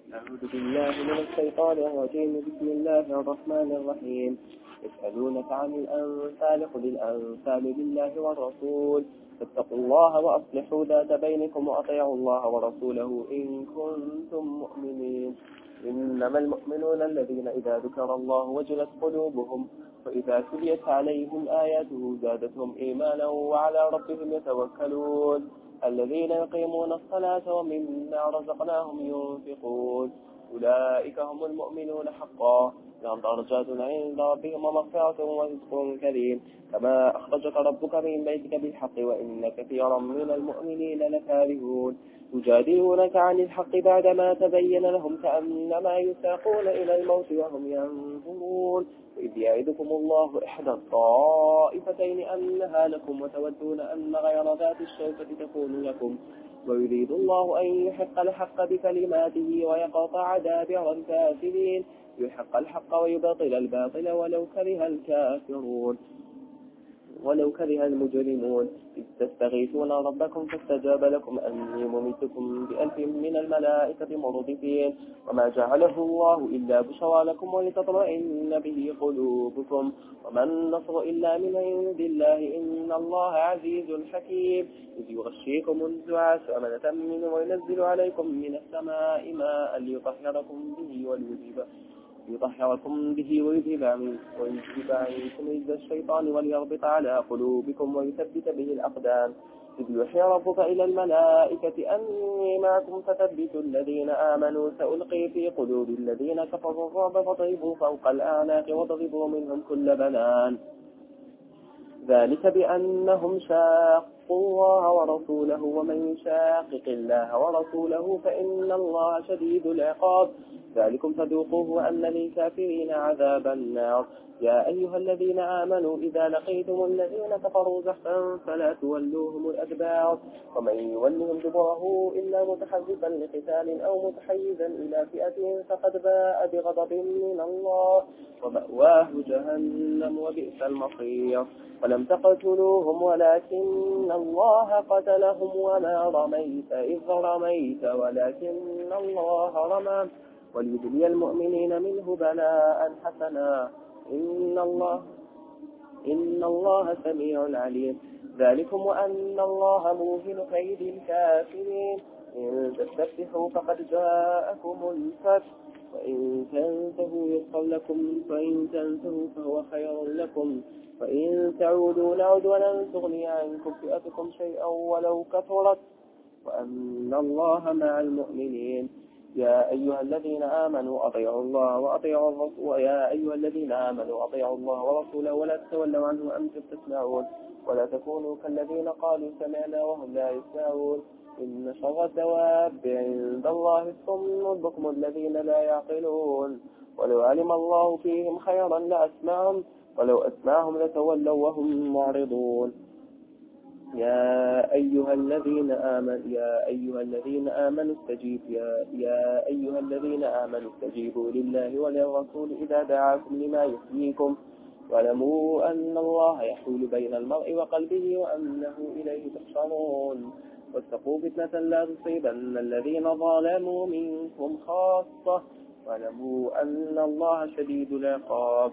أعوذ بالله من الشيطان الرجيم. بسم الله الرحمن الرحيم. يسألونك عن الأنفال قل الأنفال لله والرسول فاتقوا الله وأصلحوا ذات بينكم وأطيعوا الله ورسوله إن كنتم مؤمنين. إنما المؤمنون الذين إذا ذكر الله وجلت قلوبهم وإذا تليت عليهم آياته زادتهم إيمانا وعلى ربهم يتوكلون. الذين يقيمون الصلاة ومما رزقناهم ينفقون أولئك هم المؤمنون حقا لهم درجات عند ربهم ومغفرة ورزق كريم. كما أخرجك ربك من بيتك بالحق وإن كثيرا من المؤمنين لكارهون. يجادلونك عن الحق بعدما تبين لهم كأنما يساقون إلى الموت وهم ينظرون. وإذ يعدكم الله إحدى الطائفتين أنها لكم وتودون أن غير ذات الشوكة تكون لكم ويريد الله أن يحق الحق بكلماته ويقطع دابر الكافرين. يحق الحق ويبطل الباطل ولو كره المجرمون. إذ تستغيثون ربكم فاستجاب لكم أني مميتكم ب1000 من الملائكة مردفين وما جعله الله إلا بشرى لكم ولتطمئن به قلوبكم وما النصر إلا من عند الله إن الله عزيز حكيم. إذ يغشيكم النعاس أمنة منه وينزل عليكم من السماء ماء ليطهركم به ويذهب عنكم رجز الشيطان وليربط على قلوبكم ويثبت به الأقدام. إذ يوحي ربك إلى الملائكة أني معكم فثبتوا الذين آمنوا سألقي في قلوب الذين كفروا الرعب فاضربوا فوق الأعناق واضربوا منهم كل بنان. ذلك بأنهم شاقوا الله ورسوله ومن يشاقق الله ورسوله فإن الله شديد العقاب. ذلكم فذوقوه وأن للكافرين عذاب النار. يا أيها الذين آمنوا إذا لقيتم الذين كفروا زحفا فلا تولوهم الأدبار ومن يولهم دبره إلا متحرفا لقتال أو متحيزا إلى فئة فقد باء بغضب من الله ومأواه جهنم وبئس المصير. ولم تقتلوهم ولكن الله قتلهم وما رميت إذ رميت ولكن الله رمى وليبلي المؤمنين منه بلاء حسنا إن الله سميع عليم. ذلكم وأن الله موهن كيد الكافرين. إن تستفتحوا فقد جاءكم الفتح وإن تنتهوا يغفر لكم وإن تنتهوا فهو خير لكم وإن تعودوا نعد ولن تغني عنكم فئتكم شيئا ولو كثرت وأن الله مع المؤمنين. يا أيها الذين آمنوا أطيعوا الله وأطيعوا الرسول ورسوله ولا تتولوا عنه وأنتم تسمعون ولا تكونوا كالذين قالوا سمعنا وهم لا يسمعون. إن شر الدواب عند الله الصم البكم الذين لا يعقلون. ولو علم الله فيهم خيرا لأسمعهم ولو أسمعهم لتولوا وهم معرضون. يا أيها الذين آمنوا استجيبوا لله وللرسول إذا دعاكم لما يحييكم واعلموا أن الله يحول بين المرء وقلبه وأنه إليه تحشرون. واتقوا فتنة لا تصيبن الذين ظلموا منكم خاصة واعلموا أن الله شديد العقاب.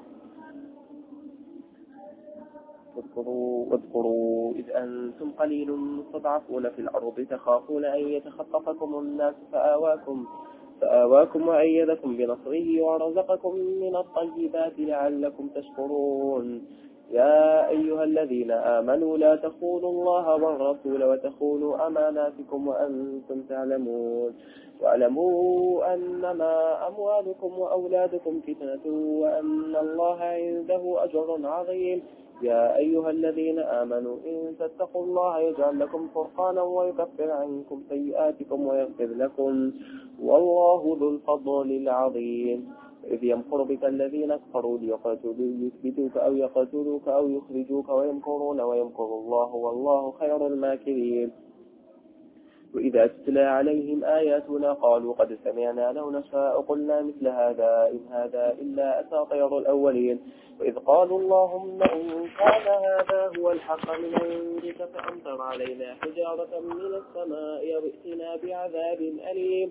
واذكروا إذ أنتم قليل مستضعفون في الأرض تخافون أن يتخطفكم الناس فآواكم وأيدكم بنصره ورزقكم من الطيبات لعلكم تشكرون. يا أيها الذين آمنوا لا تخونوا الله والرسول وتخونوا أماناتكم وأنتم تعلمون. واعلموا أنما أموالكم وأولادكم فتنة وأن الله عنده أجر عظيم. يا أيها الذين آمنوا إن تتقوا الله يجعل لكم فرقانا ويكفر عنكم سيئاتكم ويغفر لكم والله ذو الفضل العظيم. إذ يمكر بك الذين كفروا ليثبتوك أو يقتلوك أو يخرجوك ويمكرون ويمكر الله والله خير الماكرين. وإذا تتلى عليهم آياتنا قالوا قد سمعنا لو نشاء قلنا مثل هذا إن هذا إلا أساطير الأولين. وإذ قالوا اللهم إن كان هذا هو الحق من عندك فأمطر علينا حجارة من السماء وائتنا بعذاب أليم.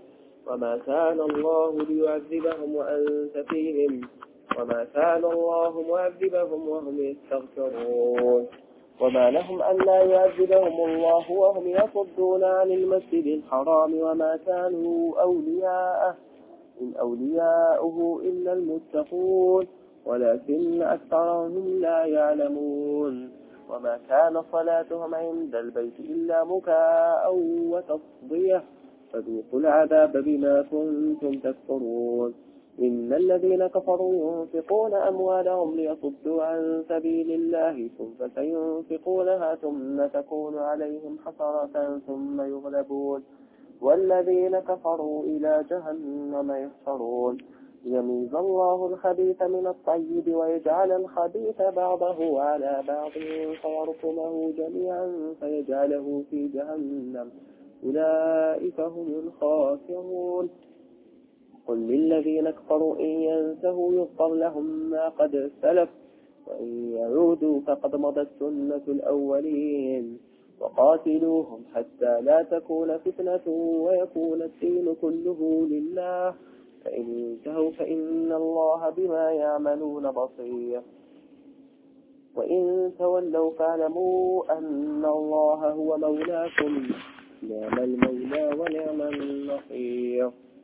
وما كان الله ليعذبهم وأنت فيهم وما كان الله معذبهم وهم يستغفرون وما لهم ألا يعذبهم الله وهم يصدون عن المسجد الحرام وما كانوا أولياءه إن أولياؤه إلا المتقون ولكن أكثرهم لا يعلمون وما كان صلاتهم عند البيت إلا مكاء وتصدية فذوقوا العذاب بما كنتم تكفرون إن الذين كفروا ينفقون أموالهم ليصدوا عن سبيل الله ثم سينفقونها ثم تكون عليهم حسرة ثم يغلبون والذين كفروا إلى جهنم يحشرون يميز الله الخبيث من الطيب ويجعل الخبيث بعضه على بعض فيركمه جميعا فيجعله في جهنم أولئك هم الخاسرون قل للذين كفروا إن ينتهوا يغفر لهم ما قد سلف وإن يعودوا فقد مضت سنة الأولين وقاتلوهم حتى لا تكون فتنة ويكون الدين كله لله فإن انتهوا فإن الله بما يعملون بصير وإن تولوا فاعلموا أن الله هو مولاكم نعم المولى ونعم النصير